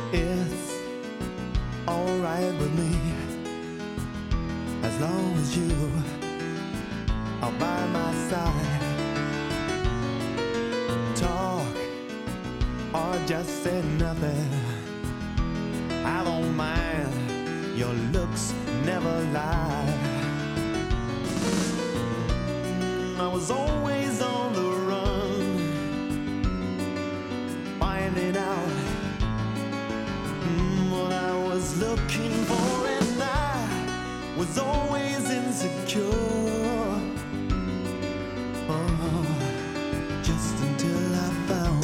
It's alright with me as long as you are by my side. Talk or just say nothing, I don't mind, your looks never lie. I was always on the run, finding out what I was looking for, and I was always insecure. Oh, just until I found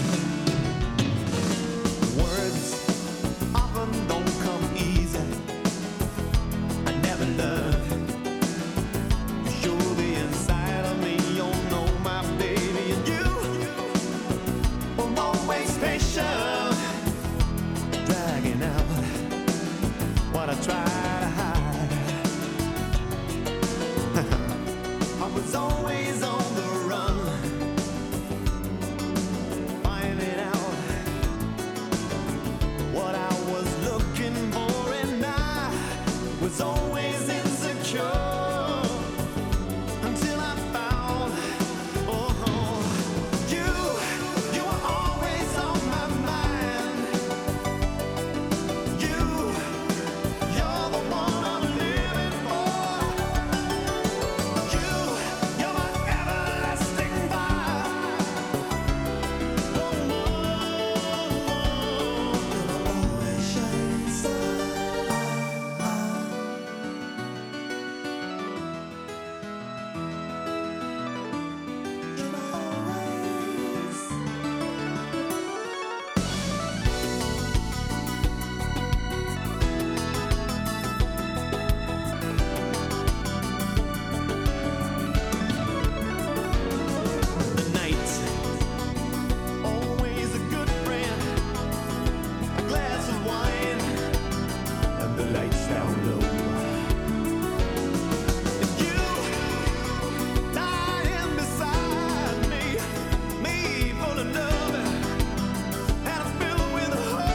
words often don't come easy. I never learned to show the inside of me. You know my baby, and you were always patient, dragging out what I try to hide. I was always on the run, finding out what I was looking for, and I was always insecure until I found, oh, you were always on my mind. You're the one I'm living for. You're my everlasting fire. Oh, always shining star. The night, always a good friend. A glass of wine and the lights down low. And you lying beside me full of love and a filled with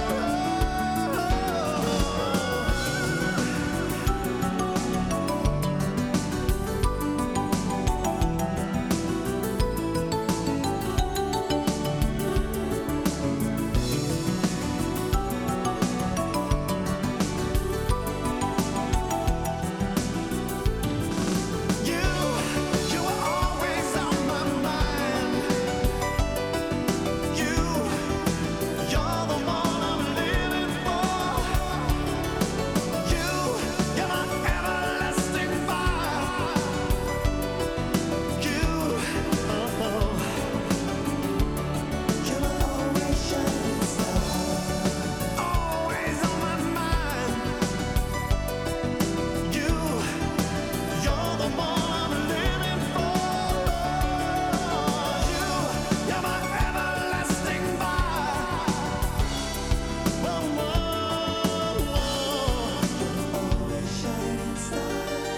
You were always on my mind. You're the one I'm living for. You're my everlasting fire. You're always shining star. Always on my mind. You're the one I'm living for. You're my everlasting fire. Whoa, whoa, whoa. Always shining star.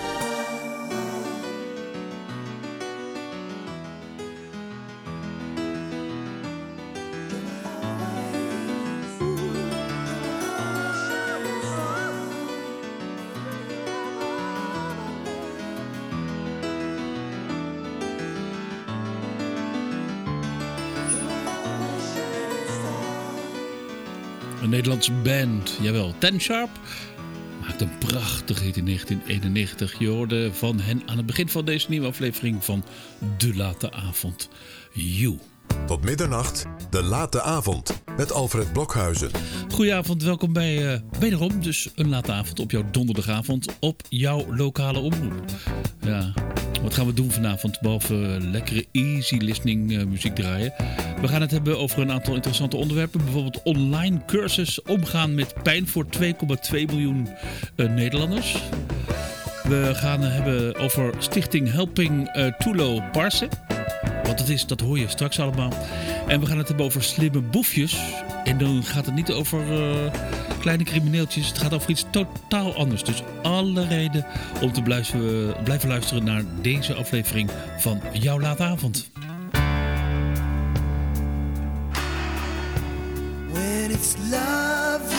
Een Nederlandse band, jawel, Ten Sharp, maakt een prachtige hit in 1991. Je hoorde van hen aan het begin van deze nieuwe aflevering van De Late Avond. You. Tot middernacht, De Late Avond, met Alfred Blokhuizen. Goedenavond, welkom bij wederom dus een late avond op jouw donderdagavond op jouw lokale omroep. Ja, wat gaan we doen vanavond behalve lekkere easy listening muziek draaien? We gaan het hebben over een aantal interessante onderwerpen. Bijvoorbeeld online cursus omgaan met pijn voor 2,2 miljoen Nederlanders. We gaan het hebben over stichting Helping Tulo Parse. Wat het is, dat hoor je straks allemaal. En we gaan het hebben over slimme boefjes. En dan gaat het niet over kleine crimineeltjes. Het gaat over iets totaal anders. Dus alle reden om te blijven luisteren naar deze aflevering van Jouw Late Avond. When it's love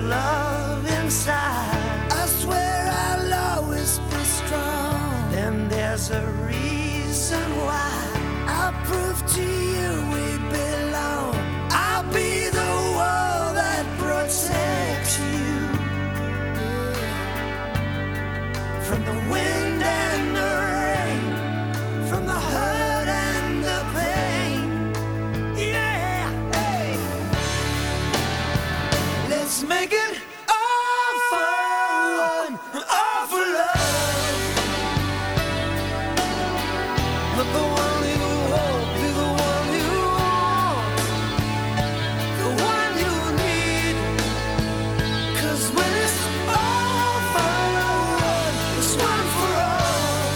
love inside. I swear I'll always be strong. Then there's a reason why. I'll prove to you we belong. I'll be the wall that protects you from the wind and the rain, from the hurt and the pain. Yeah, hey. Let's make it all for one, all for love. Let the one you hold be the one you want, the one you need. 'Cause when it's all for one, it's one for all.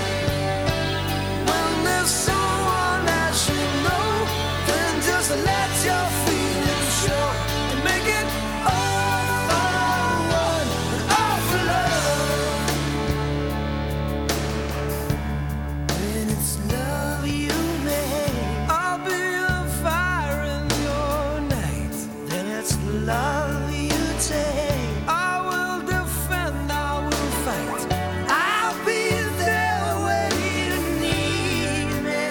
When there's someone that you know, then just let your feelings show and make it all for one, all for love. When it's love you make, I'll be a fire in your night. Then it's love you take, I will defend, I will fight. I'll be there when you need me.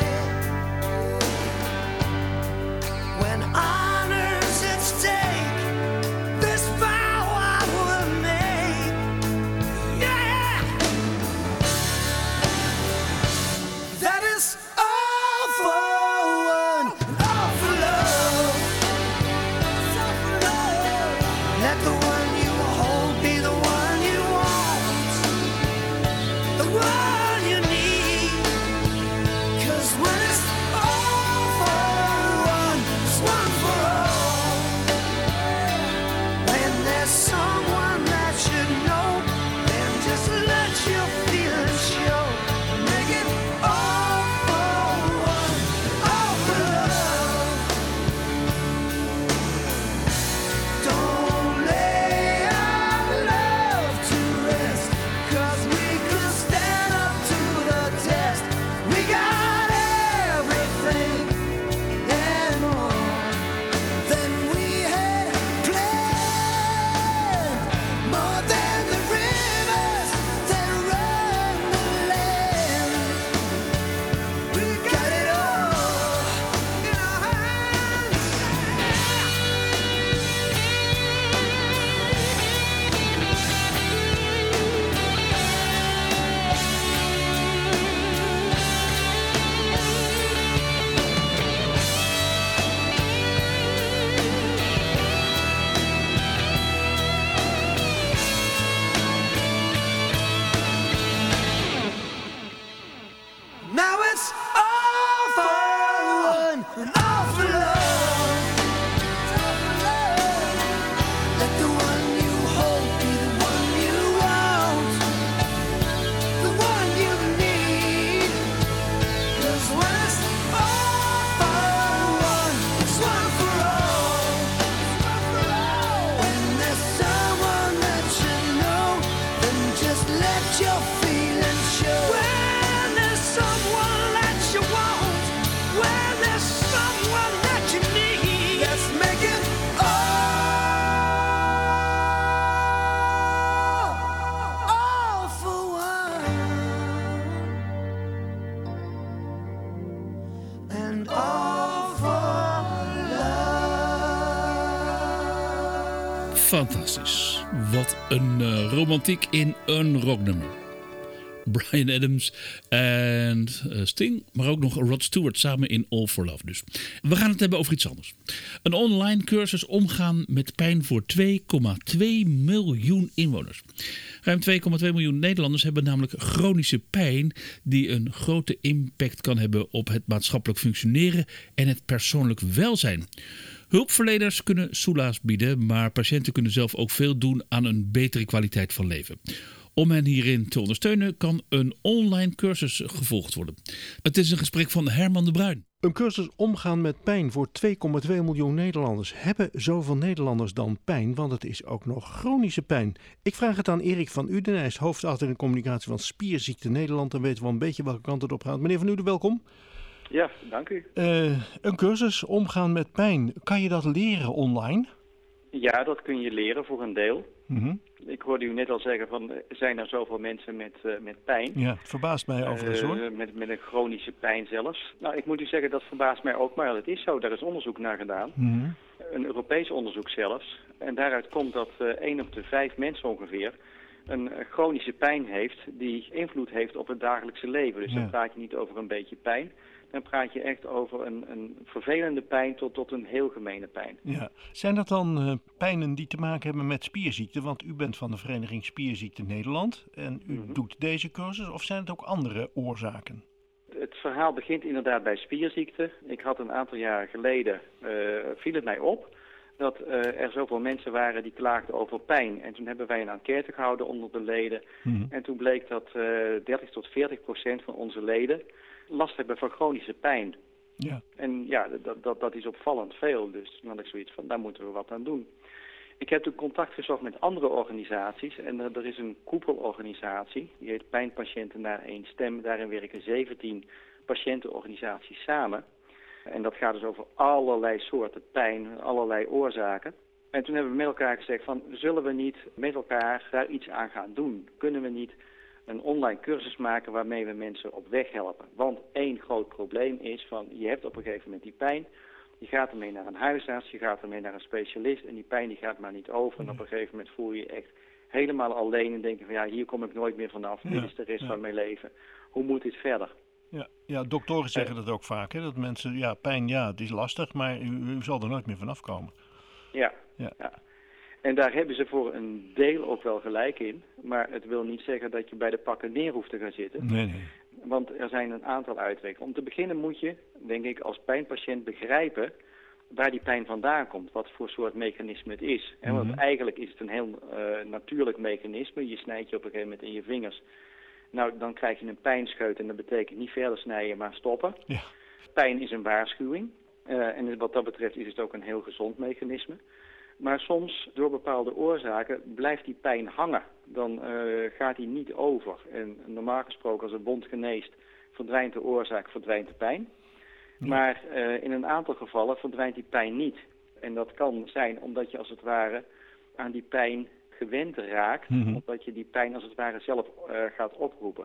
When honor's at stake, this vow I will make. Yeah, that is all for one, all for love. All for love. Let the one you hold be the one you want, the one you need. 'Cause when it's all for one, it's one for all. When there's someone that you know, then just let your feelings show. Make it all for one, all for love. Don't lay our love to rest, 'cause we could stand up to the test. We got everything and more than we had planned, more than the rivers that run the land. We got it all in our hands. Now it's all for one and all for love. All for love. Let the one you hold be the one you want, the one you need. 'Cause when it's all for one, it's one for all. It's one for all. When there's someone that you know, then just let your feelings show. When there's someone that you want, when there's someone that you need, let's make it all for one, and all for love. Fantastisch. Wat een romantiek in een rocknummer. Bryan Adams en Sting, maar ook nog Rod Stewart samen in All for Love dus. We gaan het hebben over iets anders. Een online cursus omgaan met pijn voor 2,2 miljoen inwoners. Ruim 2,2 miljoen Nederlanders hebben namelijk chronische pijn die een grote impact kan hebben op het maatschappelijk functioneren en het persoonlijk welzijn. Hulpverleners kunnen soelaas bieden, maar patiënten kunnen zelf ook veel doen aan een betere kwaliteit van leven. Om hen hierin te ondersteunen kan een online cursus gevolgd worden. Het is een gesprek van Herman de Bruin. Een cursus omgaan met pijn voor 2,2 miljoen Nederlanders. Hebben zoveel Nederlanders dan pijn? Want het is ook nog chronische pijn. Ik vraag het aan Erik van Uden. Hij is hoofdafdeling communicatie van Spierziekte Nederland. Dan weten we wel een beetje welke kant het op gaat. Meneer van Uden, welkom. Ja, dank u. Een cursus omgaan met pijn. Kan je dat leren online? Ja, dat kun je leren voor een deel. Mhm. Ik hoorde u net al zeggen van, zijn er zoveel mensen met pijn? Ja, het verbaast mij overigens hoor. Met een chronische pijn zelfs. Nou, ik moet u zeggen, dat verbaast mij ook, maar het is zo. Daar is onderzoek naar gedaan. Mhm. Een Europees onderzoek zelfs. En daaruit komt dat 1 op de 5 mensen ongeveer een chronische pijn heeft die invloed heeft op het dagelijkse leven. Dus Ja. dan praat je niet over een beetje pijn. Dan praat je echt over een vervelende pijn tot een heel gemene pijn. Ja. Zijn dat dan pijnen die te maken hebben met spierziekten? Want u bent van de Vereniging Spierziekten Nederland en u doet deze cursus. Of zijn het ook andere oorzaken? Het verhaal begint inderdaad bij spierziekten. Ik had een aantal jaren geleden, viel het mij op dat er zoveel mensen waren die klaagden over pijn. En toen hebben wij een enquête gehouden onder de leden. Mhm. En toen bleek dat 30 tot 40% van onze leden last hebben van chronische pijn. Ja. En ja, dat is opvallend veel. Dus toen had ik zoiets van, daar moeten we wat aan doen. Ik heb toen contact gezocht met andere organisaties. En er is een koepelorganisatie. Die heet Pijnpatiënten naar één stem. Daarin werken 17 patiëntenorganisaties samen. En dat gaat dus over allerlei soorten pijn, allerlei oorzaken. En toen hebben we met elkaar gezegd van, zullen we niet met elkaar daar iets aan gaan doen? Kunnen we niet een online cursus maken waarmee we mensen op weg helpen? Want één groot probleem is van, je hebt op een gegeven moment die pijn. Je gaat ermee naar een huisarts, je gaat ermee naar een specialist en die pijn die gaat maar niet over. En op een gegeven moment voel je je echt helemaal alleen en denk je van, ja, hier kom ik nooit meer vanaf. Dit is de rest van mijn leven. Hoe moet dit verder? Ja. Ja, doktoren zeggen dat ook vaak. Hè? Dat mensen, ja, pijn, ja, het is lastig, maar u zal er nooit meer vanaf komen. Ja. Ja. Ja. En daar hebben ze voor een deel ook wel gelijk in. Maar het wil niet zeggen dat je bij de pakken neer hoeft te gaan zitten. Nee. Want er zijn een aantal uitwegen. Om te beginnen moet je, denk ik, als pijnpatiënt begrijpen waar die pijn vandaan komt. Wat voor soort mechanisme het is. Want eigenlijk is het een heel natuurlijk mechanisme. Je snijdt je op een gegeven moment in je vingers. Nou, dan krijg je een pijnscheut en dat betekent niet verder snijden, maar stoppen. Ja. Pijn is een waarschuwing. En wat dat betreft is het ook een heel gezond mechanisme. Maar soms, door bepaalde oorzaken, blijft die pijn hangen. Dan gaat die niet over. En normaal gesproken, als een wond geneest, verdwijnt de oorzaak, verdwijnt de pijn. Ja. Maar in een aantal gevallen verdwijnt die pijn niet. En dat kan zijn omdat je als het ware aan die pijn gewend raakt. Omdat je die pijn als het ware zelf gaat oproepen.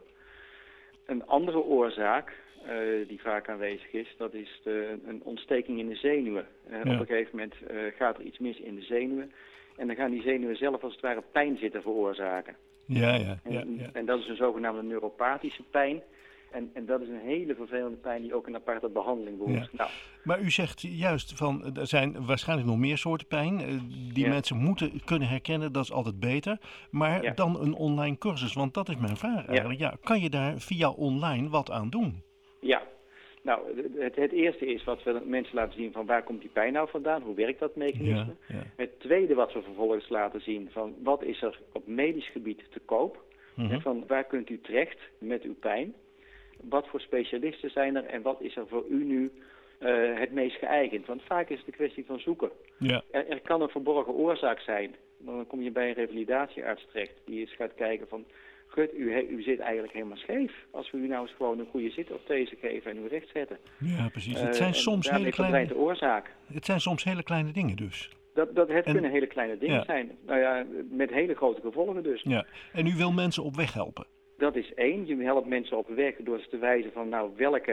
Een andere oorzaak die vaak aanwezig is, dat is een ontsteking in de zenuwen. Op een gegeven moment gaat er iets mis in de zenuwen. En dan gaan die zenuwen zelf als het ware pijn zitten veroorzaken. Ja. En dat is een zogenaamde neuropathische pijn. En dat is een hele vervelende pijn die ook een aparte behandeling behoeft. Ja. Nou, maar u zegt juist van, er zijn waarschijnlijk nog meer soorten pijn. Die mensen moeten kunnen herkennen, dat is altijd beter. Maar dan een online cursus, want dat is mijn vraag eigenlijk. Ja, kan je daar via online wat aan doen? Ja, nou het eerste is wat we mensen laten zien van waar komt die pijn nou vandaan? Hoe werkt dat mechanisme? Ja. Het tweede wat we vervolgens laten zien van wat is er op medisch gebied te koop? En van waar kunt u terecht met uw pijn? Wat voor specialisten zijn er en wat is er voor u nu het meest geëigend? Want vaak is het een kwestie van zoeken. Ja. Er kan een verborgen oorzaak zijn. Dan kom je bij een revalidatiearts terecht die eens gaat kijken van, gut, u zit eigenlijk helemaal scheef. Als we u nou eens gewoon een goede zitoorthese geven en u recht zetten. Ja, precies. Het zijn soms hele kleine... de oorzaak. Het zijn soms hele kleine dingen dus. Kunnen hele kleine dingen zijn. Nou ja, met hele grote gevolgen dus. Ja. En u wil mensen op weg helpen? Dat is één. Je helpt mensen op weg door ze te wijzen van nou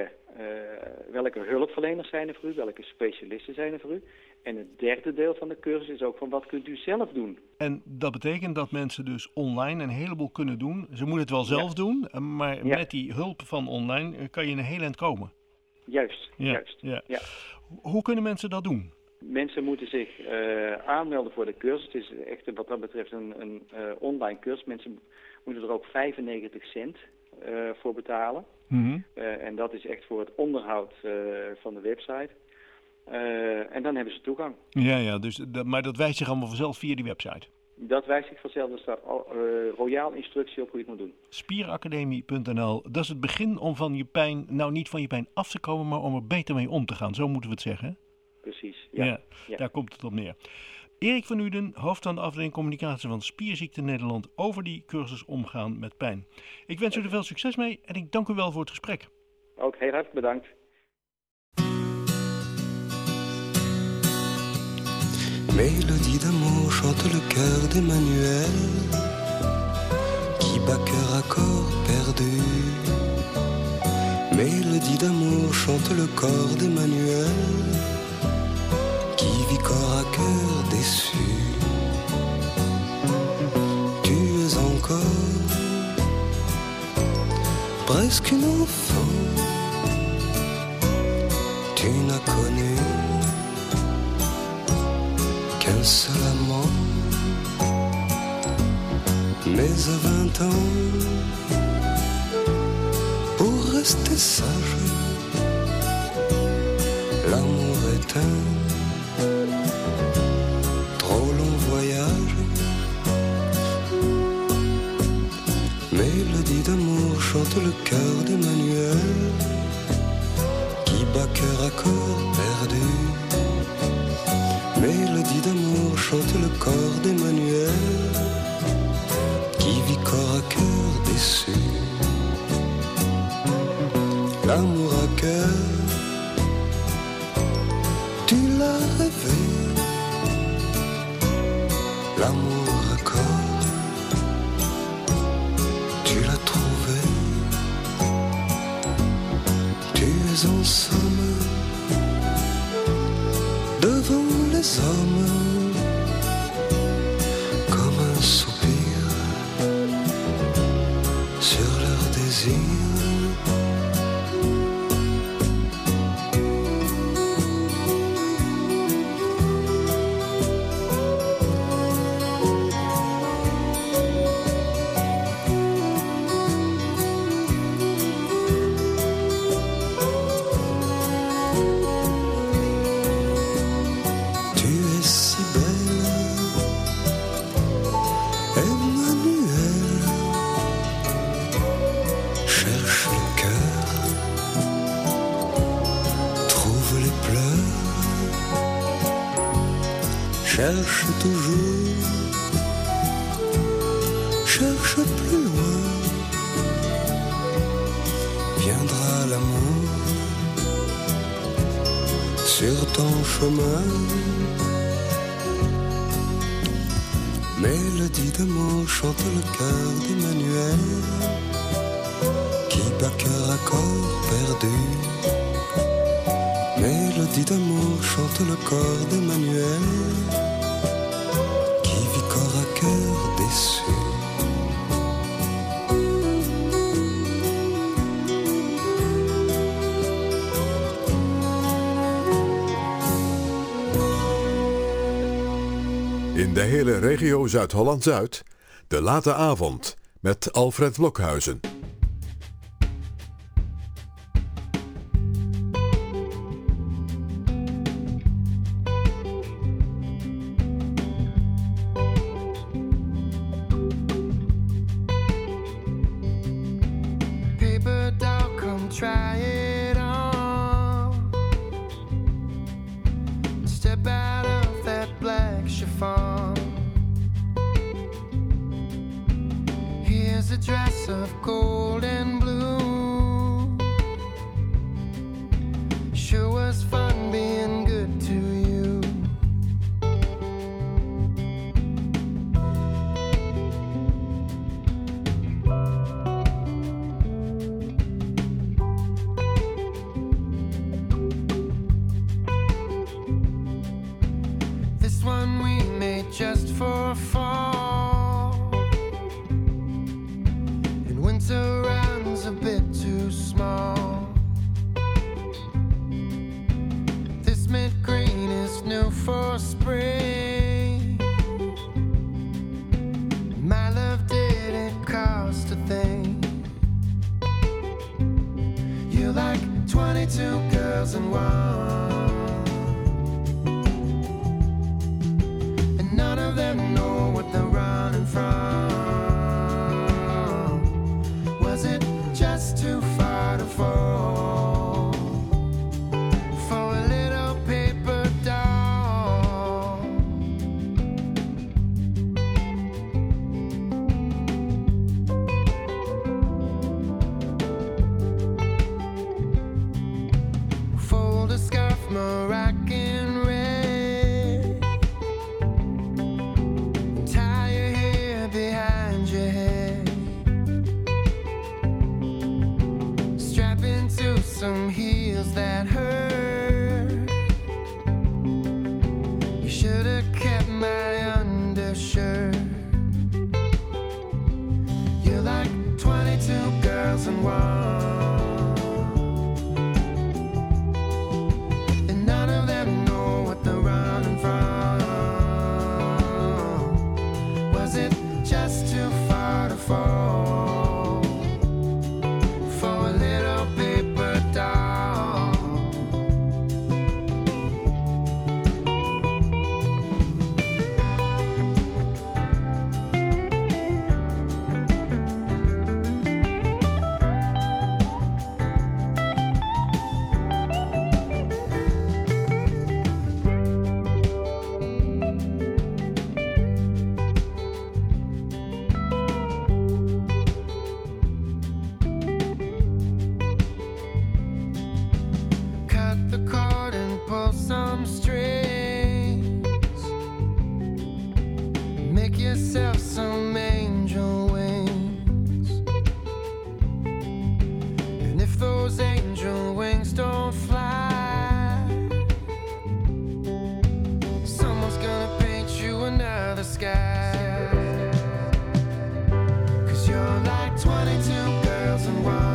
welke hulpverleners zijn er voor u, welke specialisten zijn er voor u. En het derde deel van de cursus is ook van wat kunt u zelf doen. En dat betekent dat mensen dus online een heleboel kunnen doen. Ze moeten het wel zelf doen, maar met die hulp van online kan je een heel eind komen. Juist. Ja. Hoe kunnen mensen dat doen? Mensen moeten zich aanmelden voor de cursus. Het is echt wat dat betreft een online cursus. Mensen moeten er ook 95 cent voor betalen. En dat is echt voor het onderhoud van de website. En dan hebben ze toegang. Ja, dus maar dat wijst zich allemaal vanzelf via die website? Dat wijst zich vanzelf. Er staat royaal instructie op hoe je het moet doen. Spieracademie.nl, dat is het begin om van je pijn, nou niet van je pijn af te komen, maar om er beter mee om te gaan. Zo moeten we het zeggen. Precies, ja. Daar komt het op neer. Erik van Uden, hoofd van de afdeling communicatie van Spierziekten Nederland, over die cursus omgaan met pijn. Ik wens u er veel succes mee en ik dank u wel voor het gesprek. Ook heel hartelijk bedankt. Mélodie d'amour chante le cœur d'Emmanuel, qui bat cœur à corps perdu. Mélodie d'amour chante le corps d'Emmanuel, qui vit corps à cœur déçu. Tu es encore presque une enfant, tu n'as connu qu'un seul amant. Mais à 20 ans, pour rester sage, l'amour est un trop long voyage. Mélodie d'amour chante le cœur d'Emmanuel, qui bat cœur à corps perdu. Mélodie d'amour chante le corps d'Emmanuel, qui vit corps à cœur déçu. L'amour à cœur, tu l'as rêvé. L'amour à corps, tu l'as trouvé. Tu es en somme devant les hommes, comme un soupir sur leur désir. Cherche toujours, cherche plus loin, viendra l'amour sur ton chemin. Mélodie d'amour chante le cœur d'Emmanuel, qui bat cœur à corps perdu. Mélodie d'amour chante le corps d'Emmanuel, qui vit corps à cœur déçu. In de hele regio Zuid-Holland-Zuid, de late avond met Alfred Blokhuizen. pull some strings, make yourself some angel wings. And if those angel wings don't fly, someone's gonna paint you another sky. 'Cause you're like 22 girls in one.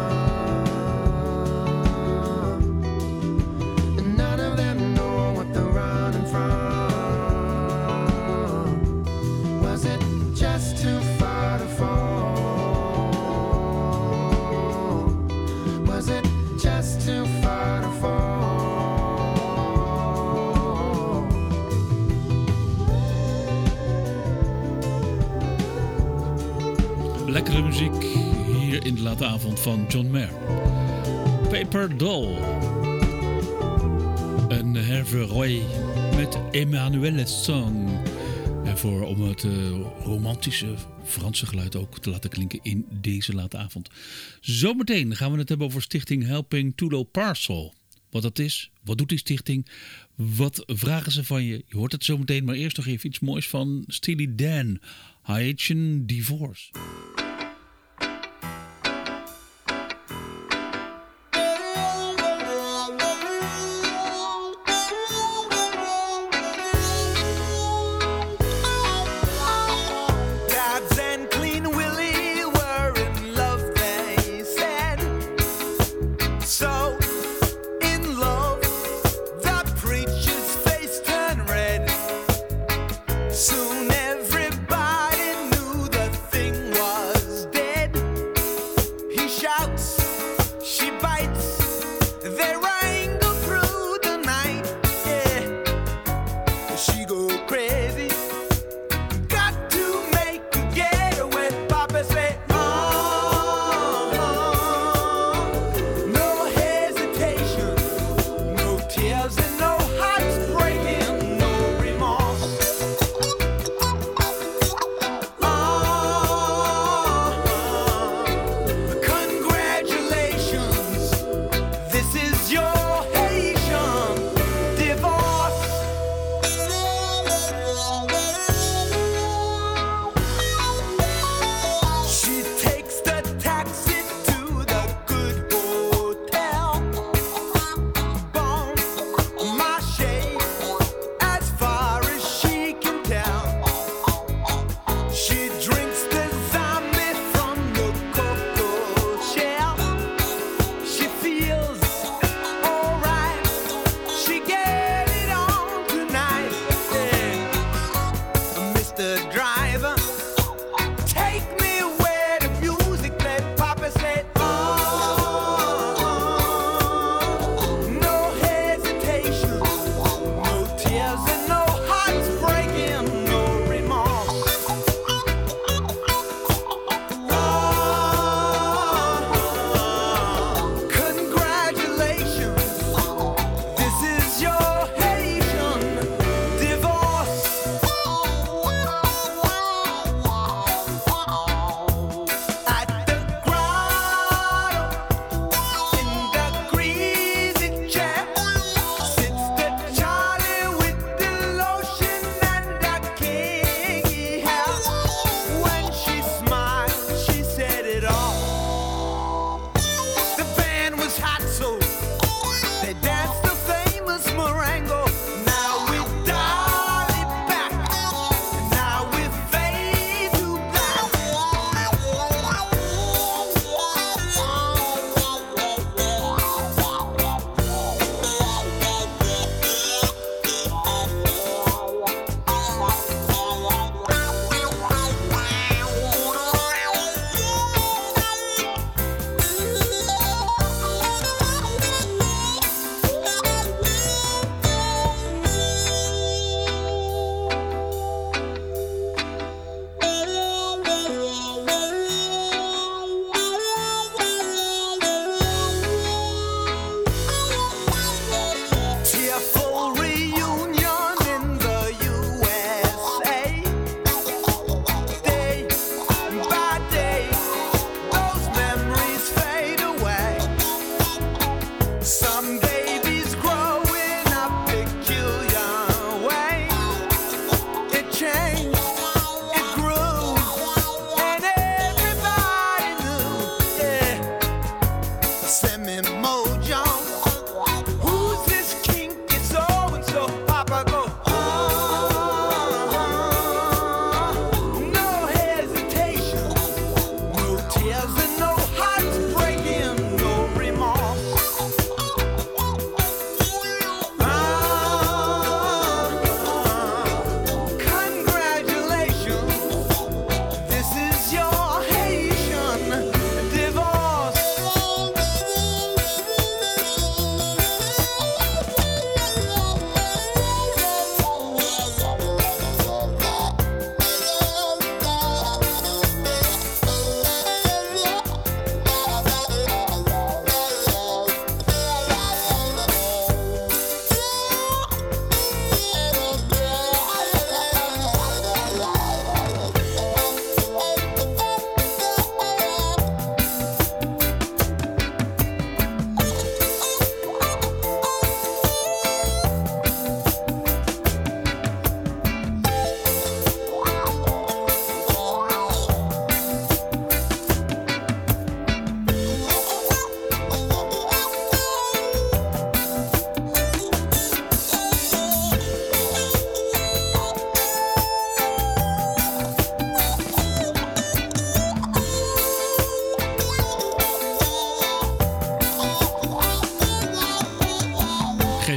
Lekkere muziek hier in de late avond van John Mayer. Paper Doll. Een Hervé Roy met Emmanuelle Song. En om het romantische Franse geluid ook te laten klinken in deze late avond. Zometeen gaan we het hebben over stichting Helping Tulo Parcel. Wat dat is, wat doet die stichting, wat vragen ze van je. Je hoort het zometeen, maar eerst nog even iets moois van Steely Dan. Haitian Divorce. Soon everybody knew the thing was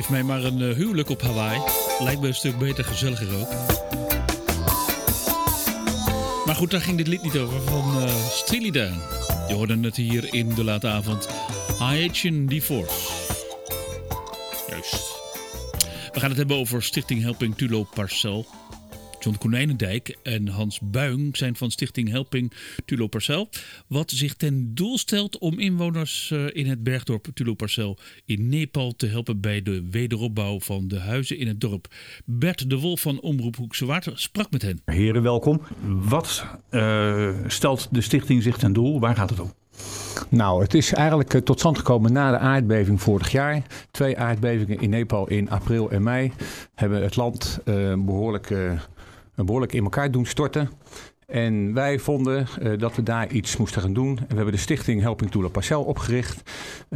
Geef mij maar een huwelijk op Hawaii. Lijkt me een stuk beter, gezelliger ook. Maar goed, daar ging dit lied niet over van Steely Dan. Je hoorde het hier in de late avond. Haitian Divorce. Juist. We gaan het hebben over Stichting Helping Tulo Parcel. John Konijnendijk en Hans Buing zijn van Stichting Helping Tulo Parcel. Wat zich ten doel stelt om inwoners in het bergdorp Tulo Parcel in Nepal te helpen bij de wederopbouw van de huizen in het dorp. Bert de Wolf van Omroep Hoekse Waard sprak met hen. Heren, welkom. Wat stelt de stichting zich ten doel? Waar gaat het om? Nou, het is eigenlijk tot stand gekomen na de aardbeving vorig jaar. 2 aardbevingen in Nepal in april en mei hebben het land behoorlijk in elkaar doen storten. En wij vonden dat we daar iets moesten gaan doen. En we hebben de stichting Helping Tulo Parcel opgericht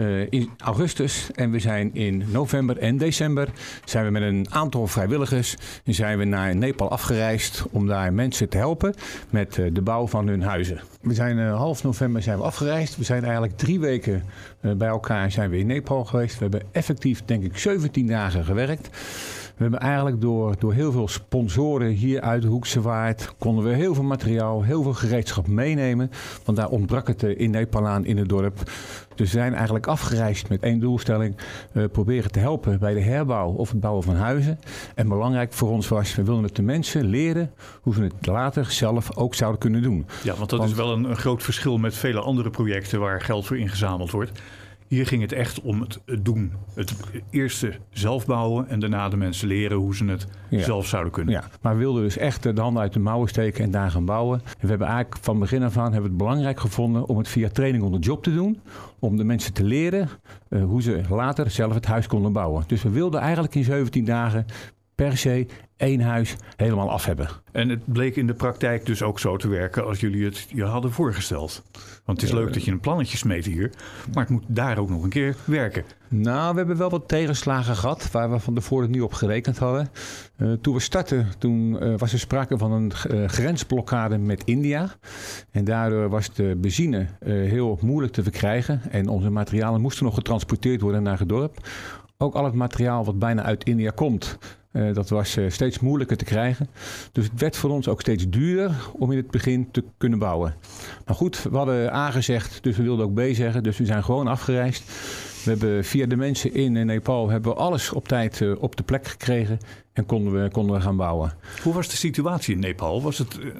in augustus. En we zijn in november en december zijn we met een aantal vrijwilligers zijn we naar Nepal afgereisd om daar mensen te helpen met de bouw van hun huizen. We zijn half november zijn we afgereisd. We zijn eigenlijk 3 weken bij elkaar zijn we in Nepal geweest. We hebben effectief denk ik 17 dagen gewerkt. We hebben eigenlijk door heel veel sponsoren hier uit de Hoekse Waard konden we heel veel materiaal, heel veel gereedschap meenemen. Want daar ontbrak het in Nepal aan in het dorp. Dus we zijn eigenlijk afgereisd met 1 doelstelling. Proberen te helpen bij de herbouw of het bouwen van huizen. En belangrijk voor ons was, we wilden het de mensen leren hoe ze het later zelf ook zouden kunnen doen. Ja, want dat is wel een groot verschil met vele andere projecten waar geld voor ingezameld wordt. Hier ging het echt om het doen. Het eerste zelf bouwen en daarna de mensen leren hoe ze het zelf zouden kunnen. Ja, maar we wilden dus echt de handen uit de mouwen steken en daar gaan bouwen. En we hebben eigenlijk van begin af aan het belangrijk gevonden om het via training on the job te doen. Om de mensen te leren hoe ze later zelf het huis konden bouwen. Dus we wilden eigenlijk in 17 dagen per se 1 huis helemaal af hebben. En het bleek in de praktijk dus ook zo te werken als jullie het je hadden voorgesteld. Want het is leuk dat je een plannetje smeet hier, maar het moet daar ook nog een keer werken. Nou, we hebben wel wat tegenslagen gehad waar we van tevoren niet op gerekend hadden. Toen we startten, was er sprake van een grensblokkade met India. En daardoor was de benzine heel moeilijk te verkrijgen. En onze materialen moesten nog getransporteerd worden naar het dorp. Ook al het materiaal wat bijna uit India komt, dat was steeds moeilijker te krijgen. Dus het werd voor ons ook steeds duurder om in het begin te kunnen bouwen. Maar goed, we hadden A gezegd, dus we wilden ook B zeggen. Dus we zijn gewoon afgereisd. We hebben via de mensen in Nepal hebben we alles op tijd op de plek gekregen en konden we gaan bouwen. Hoe was de situatie in Nepal?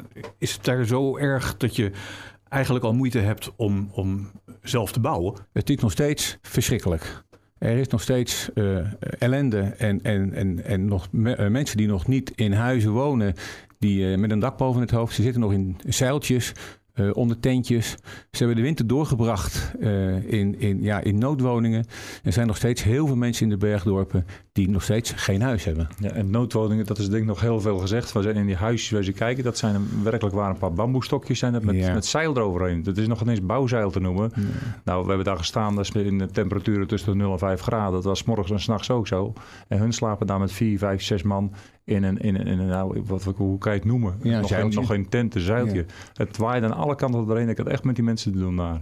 Is het daar zo erg dat je eigenlijk al moeite hebt om zelf te bouwen? Het is nog steeds verschrikkelijk. Er is nog steeds ellende en nog mensen die nog niet in huizen wonen, die met een dak boven het hoofd. Ze zitten nog in zeiltjes, onder tentjes. Ze hebben de winter doorgebracht in noodwoningen. Er zijn nog steeds heel veel mensen in de bergdorpen die nog steeds geen huis hebben. Ja, en noodwoningen, dat is denk ik nog heel veel gezegd. We zijn in die huisjes waar ze kijken, dat zijn werkelijk waar een paar bamboestokjes zijn met zeil eroverheen. Dat is nog ineens bouwzeil te noemen. Ja. Nou, we hebben daar gestaan, dat is in de temperaturen tussen de 0 en 5 graden. Dat was 's morgens en 's nachts ook zo. En hun slapen daar met 4, 5, 6 man in een hoe kan je het noemen? Ja, nog geen tent, een zeiltje. Ja. Het waaide aan alle kanten doorheen. Ik had echt met die mensen te doen daar.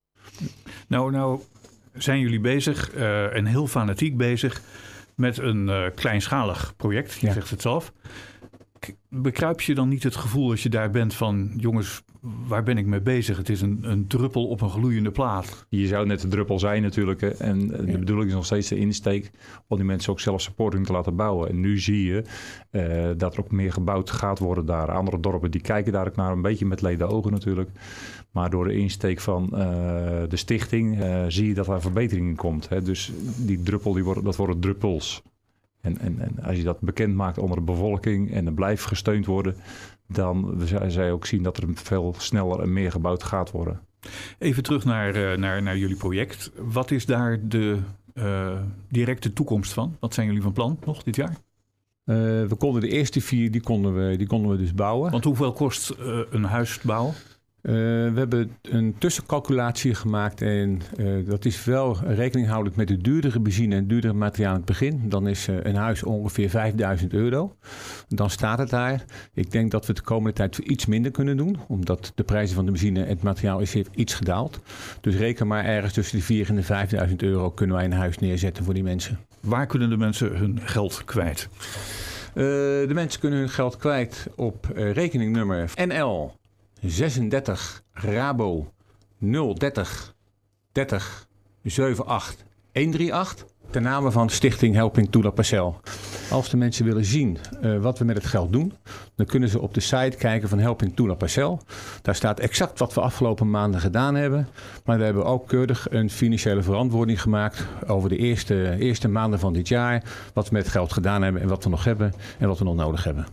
Nou zijn jullie bezig en heel fanatiek bezig met een kleinschalig project. Je zegt het zelf. Bekruip je dan niet het gevoel als je daar bent van, jongens, waar ben ik mee bezig? Het is een druppel op een gloeiende plaat. Je zou net de druppel zijn natuurlijk. Hè? En de bedoeling is nog steeds de insteek om die mensen ook zelf supporting te laten bouwen. En nu zie je dat er ook meer gebouwd gaat worden daar. Andere dorpen die kijken daar ook naar, een beetje met leden ogen natuurlijk. Maar door de insteek van de stichting zie je dat er verbetering in komt. Hè? Dus die druppel, dat worden druppels. En als je dat bekend maakt onder de bevolking en er blijft gesteund worden, dan zij ook zien dat er veel sneller en meer gebouwd gaat worden. Even terug naar jullie project. Wat is daar de directe toekomst van? Wat zijn jullie van plan nog dit jaar? We konden de eerste 4, die konden we dus bouwen. Want hoeveel kost een huis bouwen? We hebben een tussencalculatie gemaakt en dat is wel rekening houdend met de duurdere benzine en duurdere materiaal in het begin. Dan is een huis ongeveer €5.000. Dan staat het daar. Ik denk dat we de komende tijd iets minder kunnen doen, omdat de prijzen van de benzine en het materiaal is iets gedaald. Dus reken maar ergens tussen de €4.000 en de €5.000 kunnen wij een huis neerzetten voor die mensen. Waar kunnen de mensen hun geld kwijt? De mensen kunnen hun geld kwijt op rekeningnummer NL 36 Rabo 030 30 78 138 ten name van Stichting Helping Tula Parcel. Als de mensen willen zien wat we met het geld doen, dan kunnen ze op de site kijken van Helping Tula Parcel. Daar staat exact wat we afgelopen maanden gedaan hebben. Maar we hebben ook keurig een financiële verantwoording gemaakt over de eerste maanden van dit jaar. Wat we met het geld gedaan hebben en wat we nog hebben en wat we nog nodig hebben.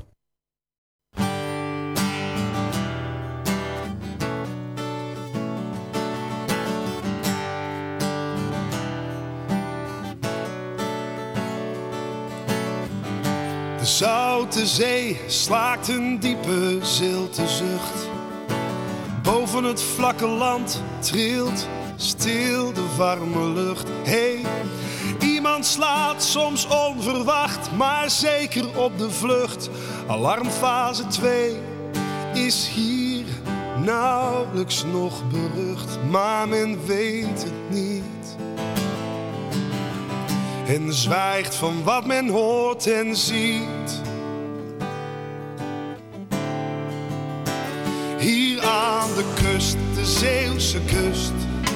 De zoute zee slaakt een diepe zilte zucht. Boven het vlakke land trilt stil de warme lucht. Hey, iemand slaat soms onverwacht, maar zeker op de vlucht. Alarmfase 2 is hier nauwelijks nog berucht, maar men weet het niet. En zwijgt van wat men hoort en ziet. Hier aan de kust, de Zeeuwse kust,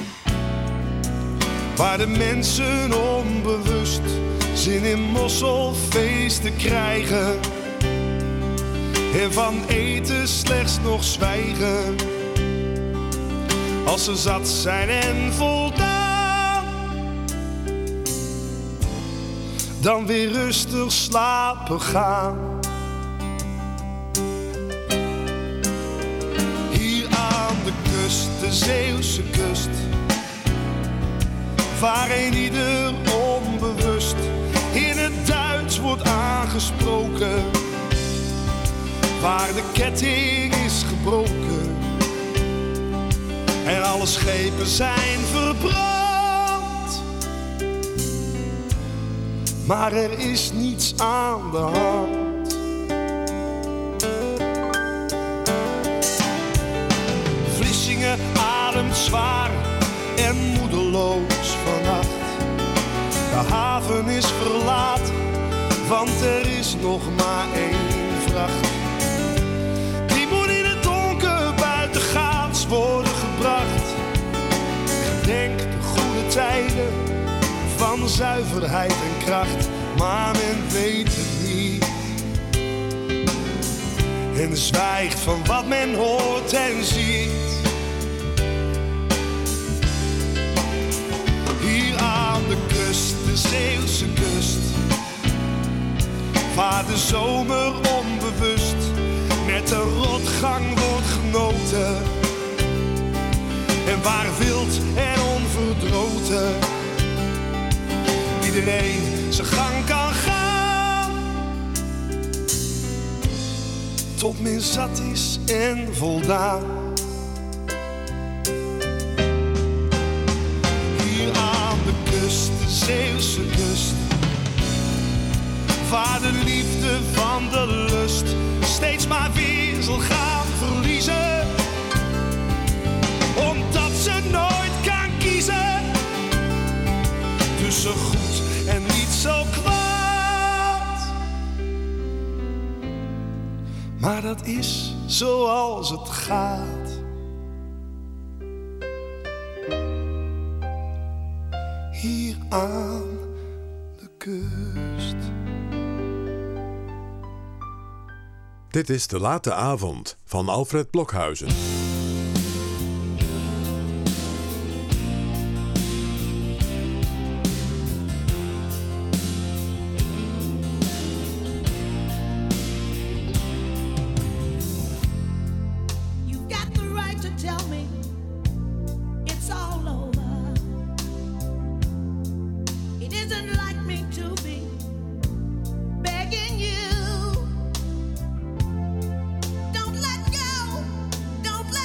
waar de mensen onbewust zin in mosselfeesten krijgen en van eten slechts nog zwijgen. Als ze zat zijn en voldaan, dan weer rustig slapen gaan. Hier aan de kust, de Zeeuwse kust, waar een ieder onbewust in het Duits wordt aangesproken. Waar de ketting is gebroken en alle schepen zijn verbrand. Maar er is niets aan de hand. Vlissingen ademt zwaar en moedeloos vannacht. De haven is verlaten, want er is nog maar één vracht. Die moet in het donker buitengaats worden gebracht. Gedenk de goede tijden van zuiverheid en kracht, maar men weet het niet. En zwijgt van wat men hoort en ziet. Hier aan de kust, de Zeeuwse kust, waar de zomer onbewust met de rotgang wordt genoten. En waar wild en onverdroten iedereen zijn gang kan gaan, tot men zat is en voldaan. Hier aan de kust, de Zeeuwse kust, waar de liefde van de lust steeds maar weer zal gaan verliezen, omdat ze nooit kan kiezen tussen goed en niet zo kwaad. Maar dat is zoals het gaat. Hier aan de kust. Dit is De Late Avond van Alfred Blokhuizen. Don't let go, don't let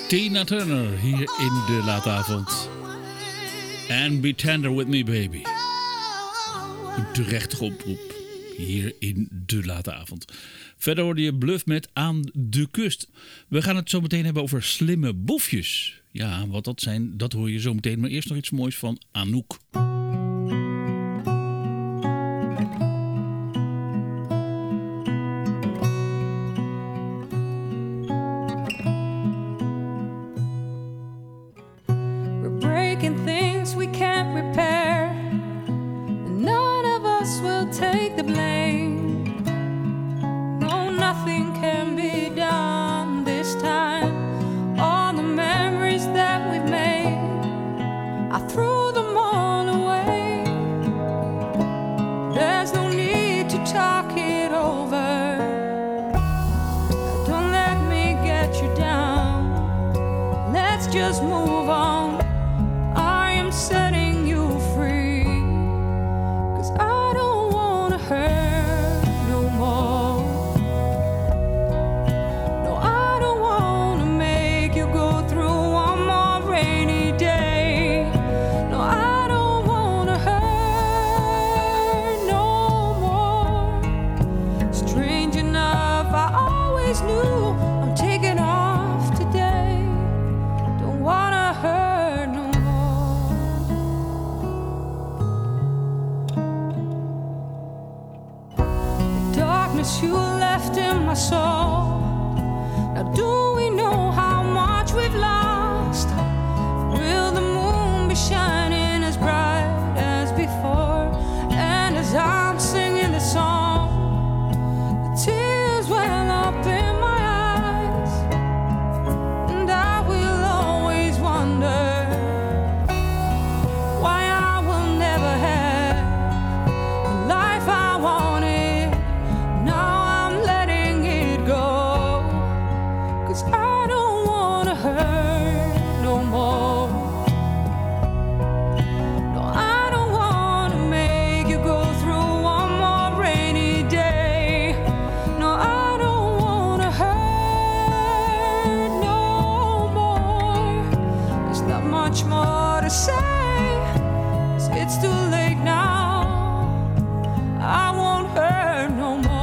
Tina Turner hier in de late avond. And Be Tender With Me Baby. Een terechte oproep hier in de late avond. Verder hoorde je Bluff met Aan de Kust. We gaan het zo meteen hebben over slimme boefjes. Ja, wat dat zijn, dat hoor je zo meteen. Maar eerst nog iets moois van Anouk. We're breaking things we can't repair, and none of us will take the blame. No, nothing can be done this time. All the memories that we've made, I threw them all away. There's no need to talk it over. Don't let me get you down. Let's just move on. I am setting you free, 'cause I don't wanna hurt no more. No, I don't wanna make you go through one more rainy day. No, I don't wanna hurt no more. Strange enough, I always knew I'm taking off today. Don't wanna hurt no more. The darkness you left in my soul. Now do we know how much we've lost? Will the moon be shining as bright as before? And as I'm singing the song, the tears well up in my eyes, and I will always wonder why I will never have the life I wanted. Now I'm letting it go, 'cause I don't wanna hurt no more. No, I don't wanna make you go through one more rainy day. No, I don't wanna hurt no more. There's not much more to say, 'cause it's too late now. I won't hurt no more.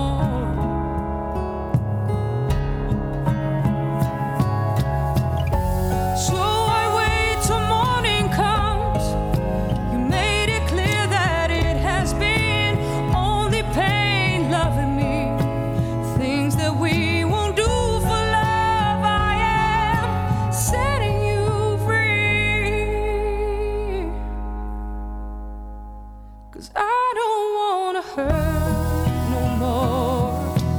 So I wait till morning comes. You made it clear that it has been only pain loving me. Things that we won't do for love. I am setting you free, 'cause I don't wanna hurt no more.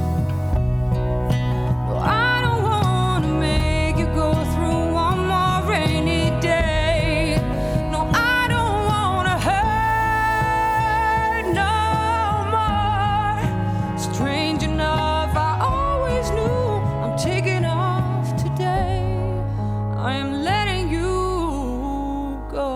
No, I don't wanna make you go through one more rainy day. No, I don't wanna hurt no more. Strange enough, I always knew I'm taking off today. I am letting you go.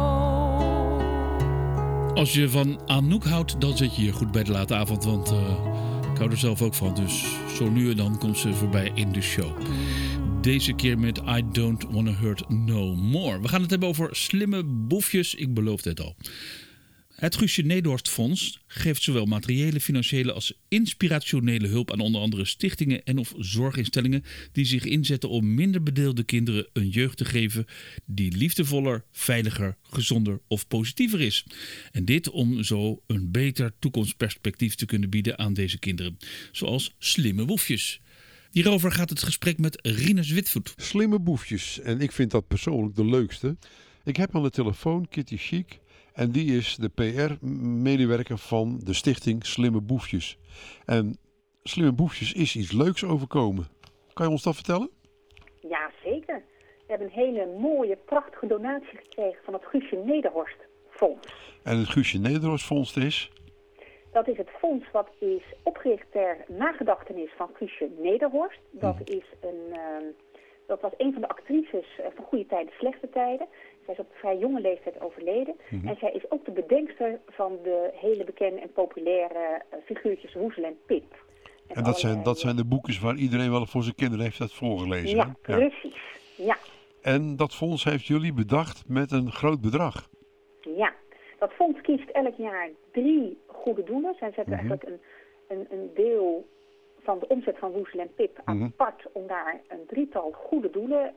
Als je van Anouk houdt, dan zit je hier goed bij de late avond. Want ik hou er zelf ook van. Dus zo nu en dan komt ze voorbij in de show. Deze keer met I Don't Wanna Hurt No More. We gaan het hebben over slimme boefjes. Ik beloofde het al. Het Guusje Nederhorst Fonds geeft zowel materiële, financiële als inspirationele hulp aan onder andere stichtingen en of zorginstellingen die zich inzetten om minder bedeelde kinderen een jeugd te geven die liefdevoller, veiliger, gezonder of positiever is. En dit om zo een beter toekomstperspectief te kunnen bieden aan deze kinderen, zoals slimme boefjes. Hierover gaat het gesprek met Rinus Witvoet. Slimme boefjes, en ik vind dat persoonlijk de leukste. Ik heb aan de telefoon Kitty Chic en die is de PR-medewerker van de stichting Slimme Boefjes. En Slimme Boefjes is iets leuks overkomen. Kan je ons dat vertellen? Ja, zeker. We hebben een hele mooie, prachtige donatie gekregen van het Guusje Nederhorst Fonds. En het Guusje Nederhorst Fonds is? Dat is het fonds wat is opgericht ter nagedachtenis van Guusje Nederhorst. Dat was een van de actrices van Goede Tijden, Slechte Tijden. Zij is op vrij jonge leeftijd overleden. En zij is ook de bedenkster van de hele bekende en populaire figuurtjes Woezel en Pip. En dat zijn de boekjes waar iedereen wel voor zijn kinderen heeft dat voorgelezen. Ja, precies. Ja. En dat fonds heeft jullie bedacht met een groot bedrag. Ja, dat fonds kiest elk jaar 3 goede doelen. Zij zetten eigenlijk een deel van de omzet van Woezel en Pip apart om daar een 3-tal goede doelen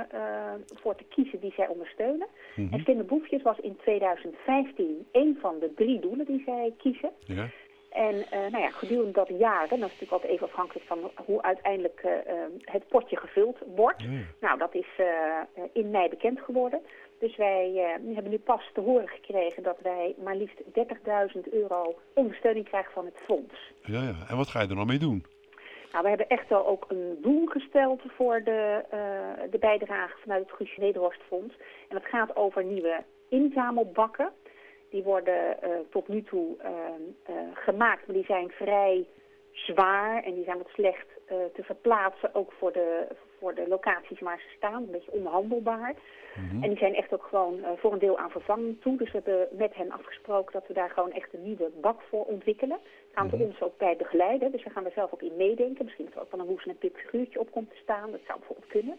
voor te kiezen die zij ondersteunen. En Slimme Boefjes was in 2015 een van de 3 doelen die zij kiezen. Ja. En gedurende dat jaar, dat is natuurlijk altijd even afhankelijk van hoe uiteindelijk het potje gevuld wordt. Ja. Nou, dat is in mei bekend geworden. Dus wij hebben nu pas te horen gekregen dat wij maar liefst €30.000 ondersteuning krijgen van het fonds. Ja. En wat ga je er nou mee doen? Nou, we hebben echt wel ook een doel gesteld voor de bijdrage vanuit het Guusje Nederhorstfonds. En dat gaat over nieuwe inzamelbakken. Die worden tot nu toe gemaakt, maar die zijn vrij zwaar en die zijn wat slecht te verplaatsen, ook voor de locaties waar ze staan, een beetje onhandelbaar. En die zijn echt ook gewoon voor een deel aan vervanging toe. Dus we hebben met hen afgesproken dat we daar gewoon echt een nieuwe bak voor ontwikkelen. Gaan we ons ook bij begeleiden, dus we gaan er zelf ook in meedenken. Misschien dat er ook wel een Woezel en Pip figuurtje op komt te staan, dat zou bijvoorbeeld kunnen.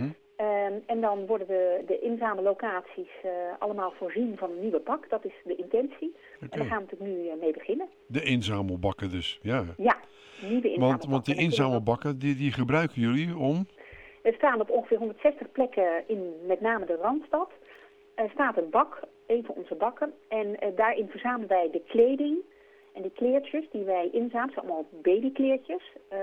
En dan worden de inzamellocaties allemaal voorzien van een nieuwe bak. Dat is de intentie. Okay. En daar gaan we natuurlijk nu mee beginnen. De inzamelbakken dus, ja. Ja, nieuwe inzamelbakken. Want die inzamelbakken, die gebruiken jullie om? Er staan op ongeveer 160 plekken in met name de Randstad. Er staat een bak, een van onze bakken. En daarin verzamelen wij de kleding. En die kleertjes die wij inzamelen, zijn allemaal babykleertjes.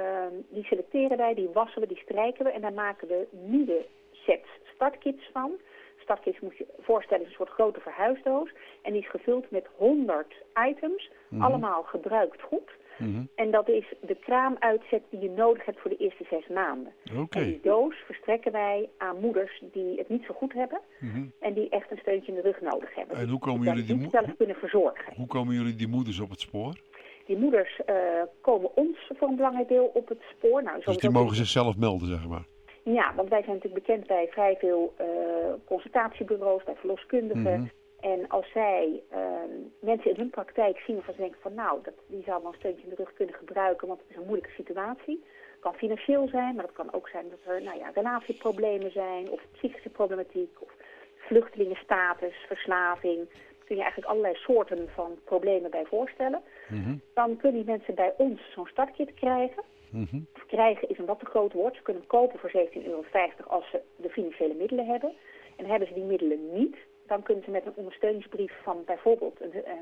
Die selecteren wij, die wassen we, die strijken we. En daar maken we nieuwe sets startkits van. Startkits moet je voorstellen is een soort grote verhuisdoos. En die is gevuld met 100 items. Allemaal gebruikt goed. En dat is de kraamuitzet die je nodig hebt voor de eerste 6 maanden. En die doos verstrekken wij aan moeders die het niet zo goed hebben. En die echt een steuntje in de rug nodig hebben. En hoe komen jullie die zelf kunnen verzorgen. Hoe komen jullie die moeders op het spoor? Die moeders komen ons voor een belangrijk deel op het spoor. Nou, dus die mogen zichzelf melden, zeg maar? Ja, want wij zijn natuurlijk bekend bij vrij veel consultatiebureaus, bij verloskundigen. En als zij mensen in hun praktijk zien waarvan ze denken van nou, die zou wel een steuntje in de rug kunnen gebruiken, want het is een moeilijke situatie. Het kan financieel zijn, maar het kan ook zijn dat er relatieproblemen zijn, of psychische problematiek, of vluchtelingenstatus, verslaving. Daar kun je eigenlijk allerlei soorten van problemen bij voorstellen. Dan kunnen die mensen bij ons zo'n startkit krijgen. Of krijgen is een wat te groot woord. Ze kunnen hem kopen voor €17,50 als ze de financiële middelen hebben. En hebben ze die middelen niet, dan kunnen ze met een ondersteuningsbrief van bijvoorbeeld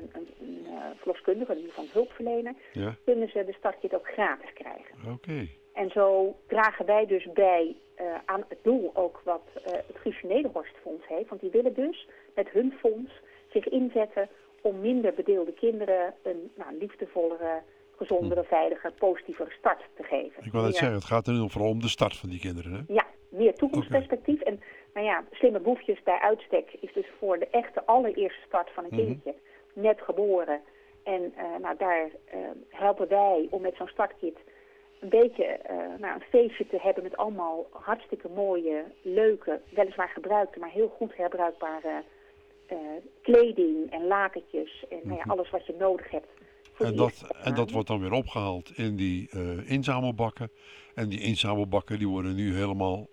een verloskundige, in ieder geval een hulpverlener, kunnen ze de startkit ook gratis krijgen. En zo dragen wij dus bij aan het doel ook wat het Guusje Nederhorstfonds heeft. Want die willen dus met hun fonds zich inzetten om minder bedeelde kinderen een liefdevollere, gezondere, veiliger, positievere start te geven. Ik wil net zeggen, het gaat er vooral om de start van die kinderen, hè? Ja, meer toekomstperspectief. En Slimme Boefjes bij uitstek is dus voor de echte allereerste start van een kindje, net geboren. En daar helpen wij om met zo'n startkit een beetje een feestje te hebben met allemaal hartstikke mooie, leuke, weliswaar gebruikte, maar heel goed herbruikbare kleding en lakentjes en alles wat je nodig hebt. En dat wordt dan weer opgehaald in die inzamelbakken. En die inzamelbakken die worden nu helemaal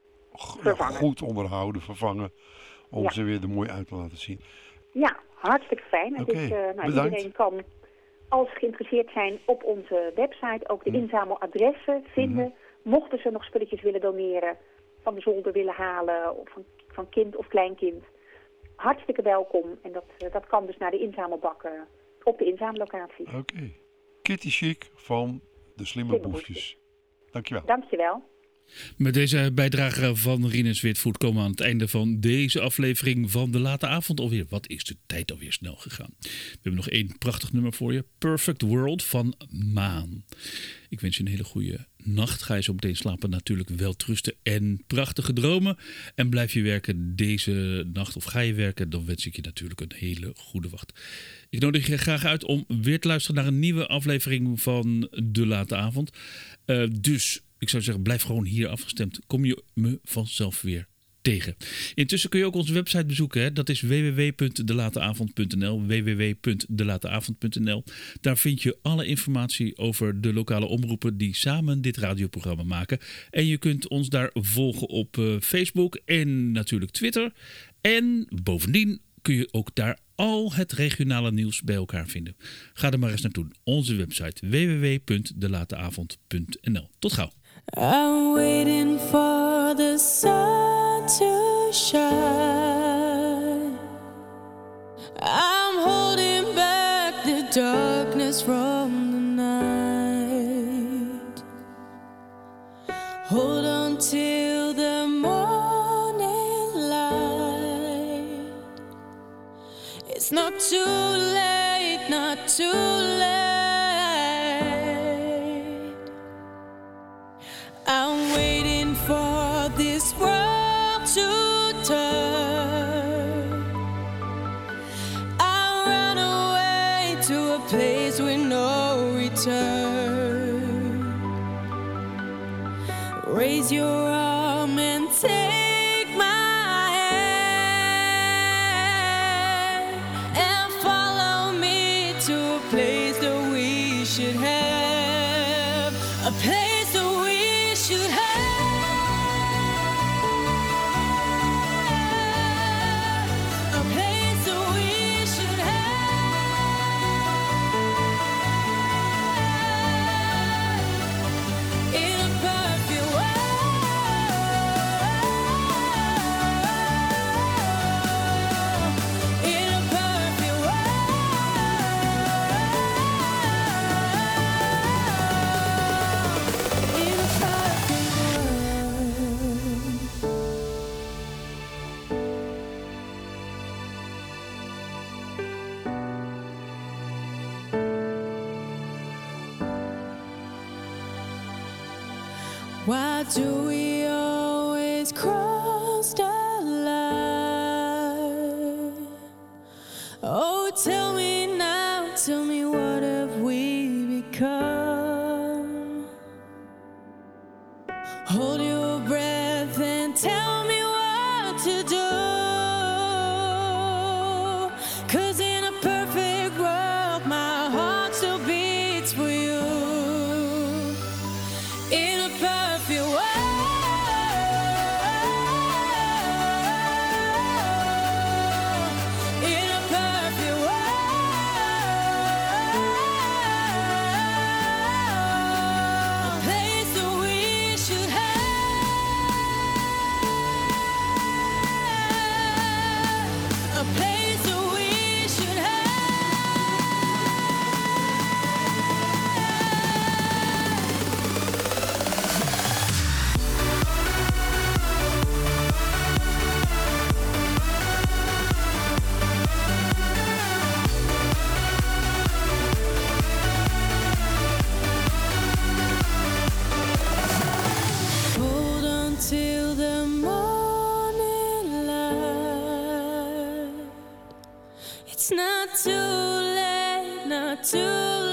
goed onderhouden, vervangen, om ze weer er mooi uit te laten zien. Ja, hartstikke fijn. Iedereen kan, als ze geïnteresseerd zijn, op onze website ook de inzameladressen vinden. Mochten ze nog spulletjes willen doneren, van de zolder willen halen, of van kind of kleinkind. Hartstikke welkom. En dat kan dus naar de inzamelbakken op de inzamellocatie. Kitty Chic van de Slimme Boefjes. Dankjewel. Dankjewel. Met deze bijdrage van Rinus Witvoet komen we aan het einde van deze aflevering van De Late Avond alweer. Wat is de tijd alweer snel gegaan. We hebben nog 1 prachtig nummer voor je. Perfect World van Maan. Ik wens je een hele goede nacht. Ga je zo meteen slapen, natuurlijk welterusten en prachtige dromen. En blijf je werken deze nacht of ga je werken, dan wens ik je natuurlijk een hele goede wacht. Ik nodig je graag uit om weer te luisteren naar een nieuwe aflevering van De Late Avond. Dus ik zou zeggen, blijf gewoon hier afgestemd. Kom je me vanzelf weer tegen. Intussen kun je ook onze website bezoeken. Hè? Dat is www.delateavond.nl. www.delateavond.nl. Daar vind je alle informatie over de lokale omroepen die samen dit radioprogramma maken. En je kunt ons daar volgen op Facebook en natuurlijk Twitter. En bovendien kun je ook daar al het regionale nieuws bij elkaar vinden. Ga er maar eens naartoe. Onze website www.delateavond.nl. Tot gauw. I'm waiting for the sun to shine. I'm holding back the darkness from the night. Hold on till the morning light. It's not too late, not too late. I'm waiting for this world to turn. I'll run away to a place with no return. Raise your arm and take my hand and follow me to a place that we should have. A place that we should have. A place that we should have. In a perfect world. In a perfect world. In a perfect world. Why do we always cross the line? Oh, tell me now, tell me what have we become? Hold your breath and tell me what to do. 'Cause in a perfect world, my heart still beats for you. In a perfect world. In a perfect world. A place that we should have. A place that we should have. Hold on till the morning light. It's not too late, not too